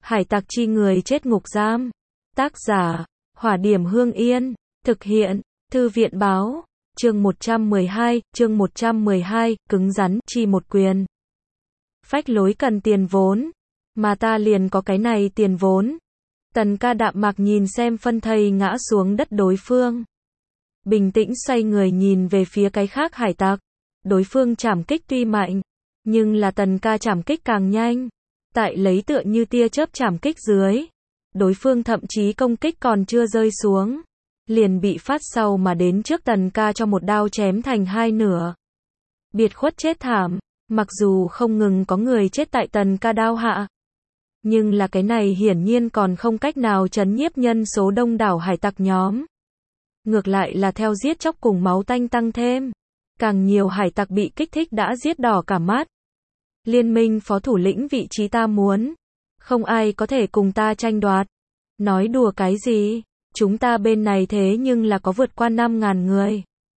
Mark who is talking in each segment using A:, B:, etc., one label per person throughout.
A: Hải tặc chi người chết ngục giam. Tác giả, Hỏa Điểm Hương Yên. Thực hiện, Thư viện báo. Chương 112, cứng rắn, chi một quyền. Phách lối cần tiền vốn. Mà ta liền có cái này tiền vốn. Tần ca đạm mạc nhìn xem phân thây ngã xuống đất đối phương. Bình tĩnh xoay người nhìn về phía cái khác hải tặc. Đối phương trảm kích tuy mạnh, nhưng là tần ca trảm kích càng nhanh. Tại lấy tựa như tia chớp trảm kích dưới. Đối phương thậm chí công kích còn chưa rơi xuống. Liền bị phát sau mà đến trước tần ca cho một đao chém thành hai nửa. Biệt khuất chết thảm, mặc dù không ngừng có người chết tại tần ca đao hạ. Nhưng là cái này hiển nhiên còn không cách nào trấn nhiếp nhân số đông đảo hải tặc nhóm. Ngược lại là theo giết chóc cùng máu tanh tăng thêm. Càng nhiều hải tặc bị kích thích đã giết đỏ cả mắt. Liên minh phó thủ lĩnh vị trí ta muốn. Không ai có thể cùng ta tranh đoạt. Nói đùa cái gì? Chúng ta bên này thế nhưng là có vượt qua 5.000 người.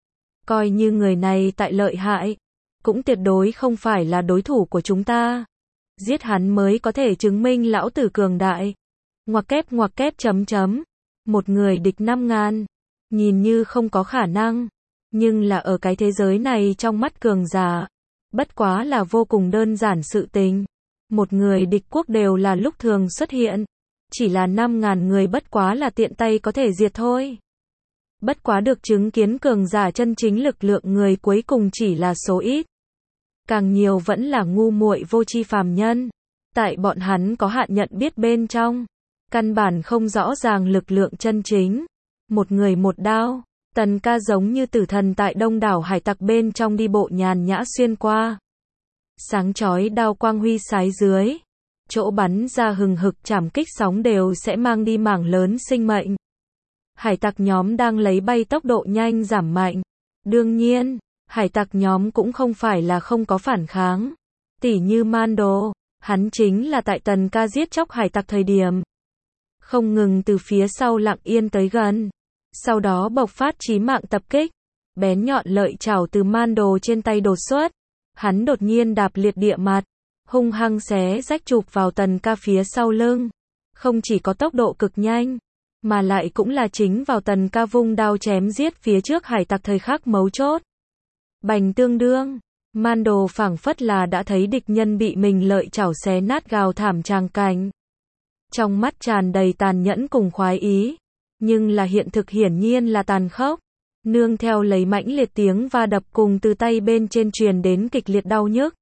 A: Coi như người này tại lợi hại. Cũng tuyệt đối không phải là đối thủ của chúng ta. Giết hắn mới có thể chứng minh lão tử cường đại. Ngoặc kép chấm. Một người địch 5.000. Nhìn như không có khả năng. Nhưng là ở cái thế giới này trong mắt cường giả. Bất quá là vô cùng đơn giản sự tình. Một người địch quốc đều là lúc thường xuất hiện. Chỉ là 5.000 người bất quá là tiện tay có thể diệt thôi. Bất quá được chứng kiến cường giả chân chính lực lượng người cuối cùng chỉ là số ít. Càng nhiều vẫn là ngu muội vô tri phàm nhân. Tại bọn hắn có hạn nhận biết bên trong. Căn bản không rõ ràng lực lượng chân chính. Một người một đao. Tần ca giống như tử thần tại đông đảo hải tặc bên trong đi bộ nhàn nhã xuyên qua. Sáng chói đao quang huy sái dưới. Chỗ bắn ra hừng hực chảm kích sóng đều sẽ mang đi mảng lớn sinh mệnh. Hải tặc nhóm đang lấy bay tốc độ nhanh giảm mạnh. Đương nhiên, hải tặc nhóm cũng không phải là không có phản kháng. Tỉ như Mando, hắn chính là tại tần ca giết chóc hải tặc thời điểm. Không ngừng từ phía sau lặng yên tới gần. Sau đó bộc phát chí mạng tập kích. Bén nhọn lợi chảo từ Mando trên tay đột xuất. Hắn đột nhiên đạp liệt địa mặt. Hung hăng xé rách chụp vào tần ca phía sau lưng. Không chỉ có tốc độ cực nhanh. Mà lại cũng là chính vào tần ca vung đao chém giết phía trước hải tặc thời khắc mấu chốt. Bành tương đương. Mando phảng phất là đã thấy địch nhân bị mình lợi chảo xé nát gào thảm tràng cảnh. Trong mắt tràn đầy tàn nhẫn cùng khoái ý. Nhưng là hiện thực hiển nhiên là tàn khốc. Nương theo lấy mãnh liệt tiếng va đập cùng từ tay bên trên truyền đến kịch liệt đau nhức.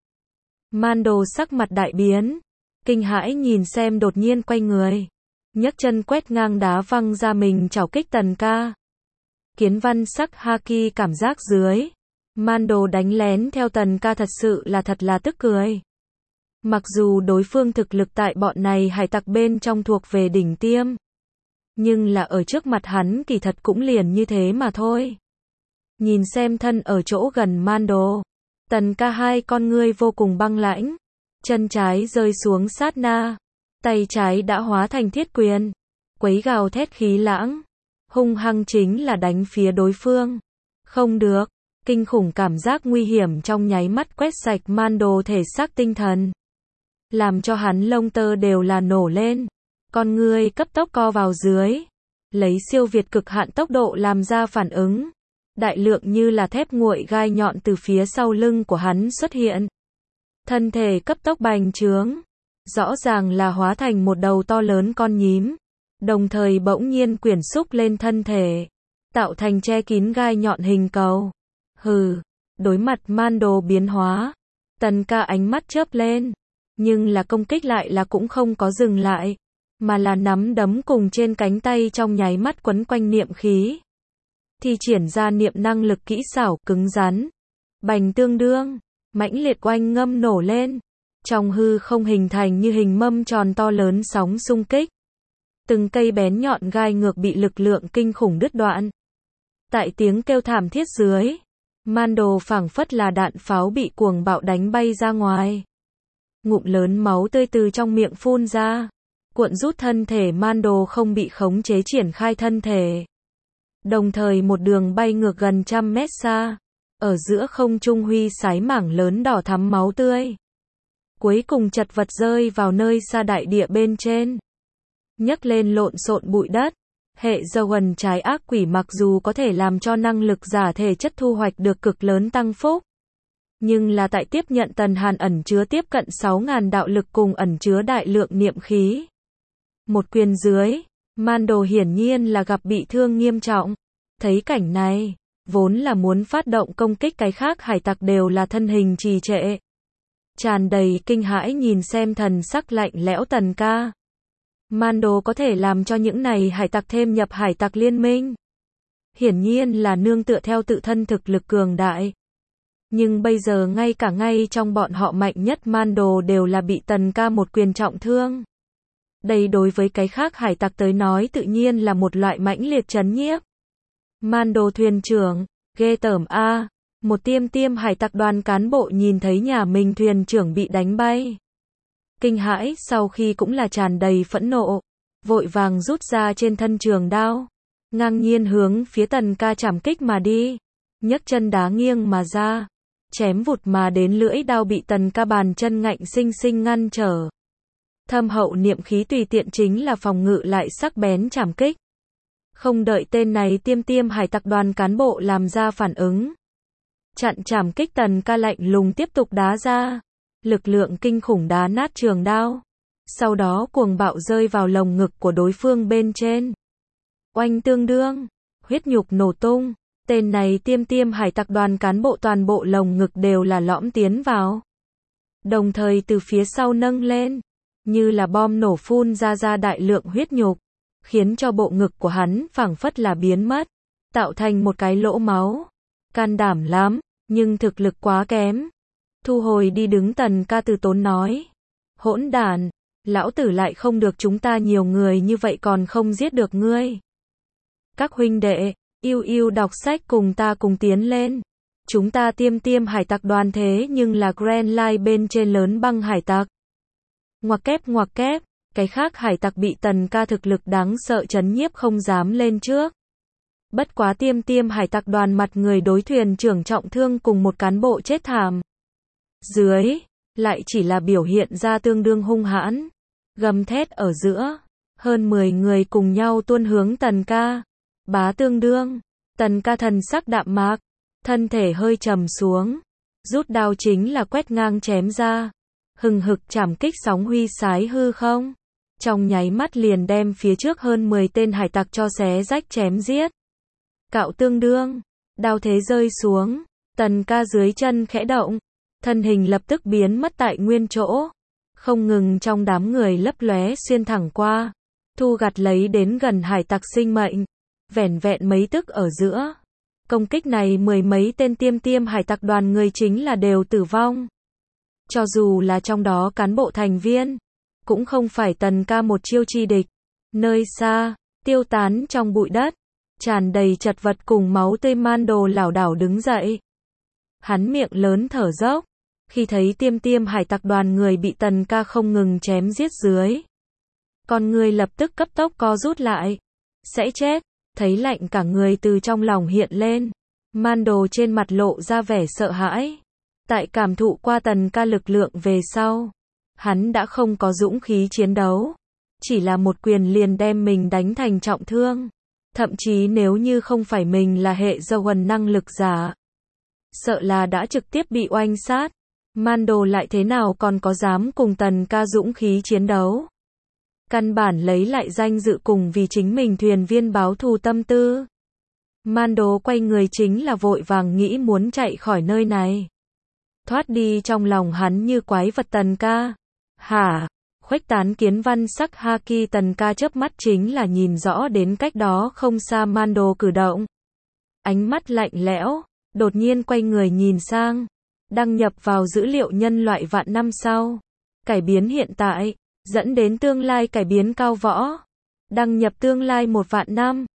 A: Mando sắc mặt đại biến. Kinh hãi nhìn xem đột nhiên quay người. Nhấc chân quét ngang đá văng ra mình chảo kích tần ca. Kiến văn sắc haki cảm giác dưới. Mando đánh lén theo tần ca thật sự là tức cười. Mặc dù đối phương thực lực tại bọn này hải tặc bên trong thuộc về đỉnh tiêm. Nhưng là ở trước mặt hắn kỳ thật cũng liền như thế mà thôi. Nhìn xem thân ở chỗ gần Mando. Tần ca hai con ngươi vô cùng băng lãnh. Chân trái rơi xuống sát na. Tay trái đã hóa thành thiết quyền. Quấy gào thét khí lãng. Hung hăng chính là đánh phía đối phương. Không được. Kinh khủng cảm giác nguy hiểm trong nháy mắt quét sạch Mando thể xác tinh thần. Làm cho hắn lông tơ đều là nổ lên. Con ngươi cấp tốc co vào dưới. Lấy siêu việt cực hạn tốc độ làm ra phản ứng. Đại lượng như là thép nguội gai nhọn từ phía sau lưng của hắn xuất hiện. Thân thể cấp tốc bành trướng. Rõ ràng là hóa thành một đầu to lớn con nhím. Đồng thời bỗng nhiên quyển xúc lên thân thể. Tạo thành che kín gai nhọn hình cầu. Hừ. Đối mặt Mando biến hóa. Tần ca ánh mắt chớp lên. Nhưng là công kích lại là cũng không có dừng lại. Mà là nắm đấm cùng trên cánh tay trong nháy mắt quấn quanh niệm khí. Thi triển ra niệm năng lực kỹ xảo cứng rắn. Bành tương đương. Mãnh liệt oanh ngâm nổ lên. Trong hư không hình thành như hình mâm tròn to lớn sóng xung kích. Từng cây bén nhọn gai ngược bị lực lượng kinh khủng đứt đoạn. Tại tiếng kêu thảm thiết dưới. Mando phảng phất là đạn pháo bị cuồng bạo đánh bay ra ngoài. Ngụm lớn máu tươi từ trong miệng phun ra. Cuộn rút thân thể Mando không bị khống chế triển khai thân thể. Đồng thời một đường bay ngược gần 100 mét xa. Ở giữa không trung huy sái mảng lớn đỏ thắm máu tươi. cuối cùng chật vật rơi vào nơi xa đại địa bên trên. Nhấc lên lộn xộn bụi đất. Hệ Zoan trái ác quỷ mặc dù có thể làm cho năng lực giả thể chất thu hoạch được cực lớn tăng phúc, nhưng là tại tiếp nhận Tần Hàn ẩn chứa tiếp cận 6.000 đạo lực cùng ẩn chứa đại lượng niệm khí. Một quyền dưới, Mando hiển nhiên là gặp bị thương nghiêm trọng. Thấy cảnh này, vốn là muốn phát động công kích cái khác hải tặc đều là thân hình trì trệ. Tràn đầy kinh hãi nhìn xem thần sắc lạnh lẽo Tần ca. Mando có thể làm cho những này hải tặc thêm nhập hải tặc liên minh. Hiển nhiên là nương tựa theo tự thân thực lực cường đại. Nhưng bây giờ ngay trong bọn họ mạnh nhất Mando đều là bị Tần ca một quyền trọng thương. Đây đối với cái khác hải tặc tới nói tự nhiên là một loại mãnh liệt chấn nhiếp. Mando thuyền trưởng, ghê tởm a. Một tiêm hải tặc đoàn cán bộ nhìn thấy nhà mình thuyền trưởng bị đánh bay. Kinh hãi sau khi cũng là tràn đầy phẫn nộ, vội vàng rút ra trên thân trường đao, ngang nhiên hướng phía Tần ca chảm kích mà đi, nhấc chân đá nghiêng mà ra, chém vụt mà đến lưỡi đao bị Tần ca bàn chân ngạnh sinh ngăn trở. Thâm hậu niệm khí tùy tiện chính là phòng ngự lại sắc bén chảm kích. Không đợi tên này tiêm hải tặc đoàn cán bộ làm ra phản ứng, chặn chảm kích Tần ca lạnh lùng tiếp tục đá ra. Lực lượng kinh khủng đá nát trường đao, sau đó cuồng bạo rơi vào lồng ngực của đối phương bên trên. Oanh tương đương, huyết nhục nổ tung, tên này tiêm hải tặc đoàn cán bộ toàn bộ lồng ngực đều là lõm tiến vào. Đồng thời từ phía sau nâng lên, như là bom nổ phun ra đại lượng huyết nhục, khiến cho bộ ngực của hắn phảng phất là biến mất, tạo thành một cái lỗ máu. Can đảm lắm, nhưng thực lực quá kém. Thu hồi đi đứng Tần ca từ tốn nói. Hỗn đản, lão tử lại không được chúng ta nhiều người như vậy còn không giết được ngươi. Các huynh đệ, yêu đọc sách cùng ta cùng tiến lên. Chúng ta tiêm hải tặc đoàn thế nhưng là Grand Line bên trên lớn băng hải tặc. Ngoặc kép, cái khác hải tặc bị Tần ca thực lực đáng sợ chấn nhiếp không dám lên trước. Bất quá tiêm hải tặc đoàn mặt người đối thuyền trưởng trọng thương cùng một cán bộ chết thảm. Dưới, lại chỉ là biểu hiện ra tương đương hung hãn, gầm thét ở giữa, hơn 10 người cùng nhau tuôn hướng Tần ca. Bá tương đương, Tần ca thần sắc đạm mạc, thân thể hơi trầm xuống, rút đao chính là quét ngang chém ra, hừng hực chảm kích sóng huy sái hư không, trong nháy mắt liền đem phía trước hơn 10 tên hải tặc cho xé rách chém giết. Cạo tương đương, đao thế rơi xuống, Tần ca dưới chân khẽ động, thân hình lập tức biến mất tại nguyên chỗ, không ngừng trong đám người lấp lóe xuyên thẳng qua, thu gặt lấy đến gần hải tặc sinh mệnh, vẻn vẹn mấy tức ở giữa. Công kích này 10 mấy tên tiêm hải tặc đoàn người chính là đều tử vong. Cho dù là trong đó cán bộ thành viên, cũng không phải Tần ca một chiêu chi địch. Nơi xa, tiêu tán trong bụi đất, tràn đầy chật vật cùng máu tươi Mando lảo đảo đứng dậy. Hắn miệng lớn thở dốc, khi thấy tiêm hải tặc đoàn người bị Tần ca không ngừng chém giết dưới. Con người lập tức cấp tốc co rút lại. Sẽ chết, thấy lạnh cả người từ trong lòng hiện lên. Mando trên mặt lộ ra vẻ sợ hãi. Tại cảm thụ qua Tần ca lực lượng về sau, hắn đã không có dũng khí chiến đấu. Chỉ là một quyền liền đem mình đánh thành trọng thương. Thậm chí nếu như không phải mình là hệ Zoan năng lực giả, sợ là đã trực tiếp bị oanh sát. Mando lại thế nào còn có dám cùng Tần ca dũng khí chiến đấu. Căn bản lấy lại danh dự cùng vì chính mình thuyền viên báo thù tâm tư. Mando quay người chính là vội vàng nghĩ muốn chạy khỏi nơi này. Thoát đi trong lòng hắn như quái vật Tần ca. Hả? Khuếch tán kiến văn sắc haki Tần ca chớp mắt chính là nhìn rõ đến cách đó không xa Mando cử động. Ánh mắt lạnh lẽo, đột nhiên quay người nhìn sang. Đăng nhập vào dữ liệu nhân loại vạn năm sau. Cải biến hiện tại, dẫn đến tương lai cải biến cao võ. Đăng nhập tương lai 1 vạn năm.